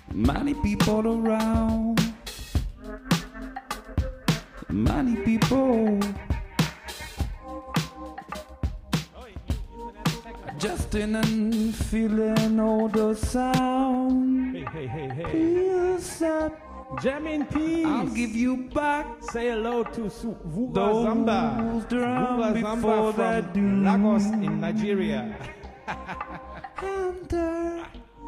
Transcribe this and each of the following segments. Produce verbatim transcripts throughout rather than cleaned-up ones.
Many people around, many people. Justin and feeling all the sound. Hey, hey, hey, hey. Feels that Jam in peace. I'll give you back. Say hello to Su Vuga Those Zamba. drowned Vuga before Zamba their from doom. Lagos in Nigeria. And, uh,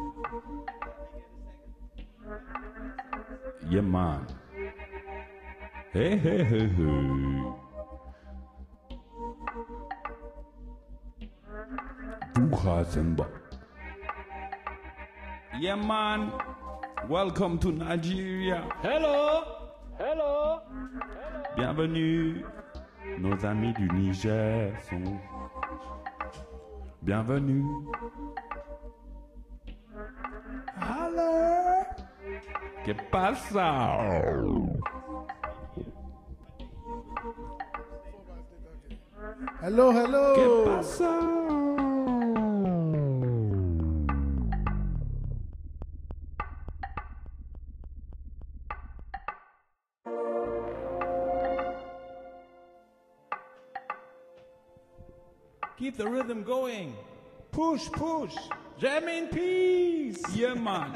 yeah, man. Hey, hey, hey, hey. Vuga Zamba. Yeah, man. Welcome to Nigeria. Hello. Hello. Bienvenue. Nos amis du Niger sont bienvenue. Hello. ¿Qué pasa? Hello, hello. ¿Qué pasa? Keep the rhythm going. Push, push. Jam in peace. Yeah, man.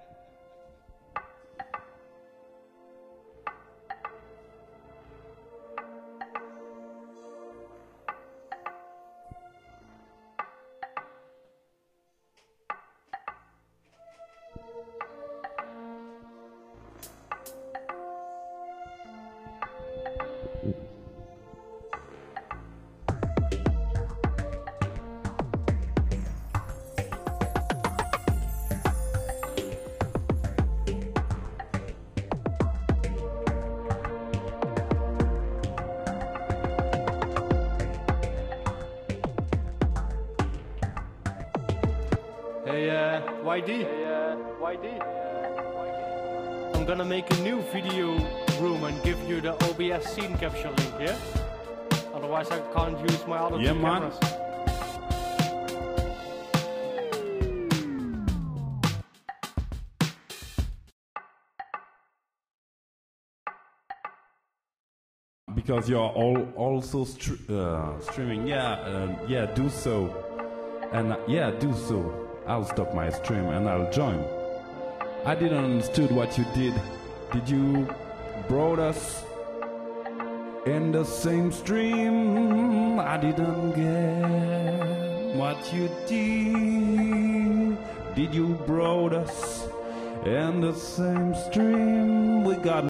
Hey, uh, Y D. Hey, uh, Y D. I'm gonna make a new video room and give you the O B S scene capture link, yeah? Otherwise I can't use my other Yeah, two man. cameras. Because you're all also str uh, streaming. Yeah, um, yeah, do so. And uh, yeah, do so. I'll stop my stream and I'll join. I didn't understood what you did. Did you brought us in the same stream? I didn't get what you did. Did you brought us in the same stream? We got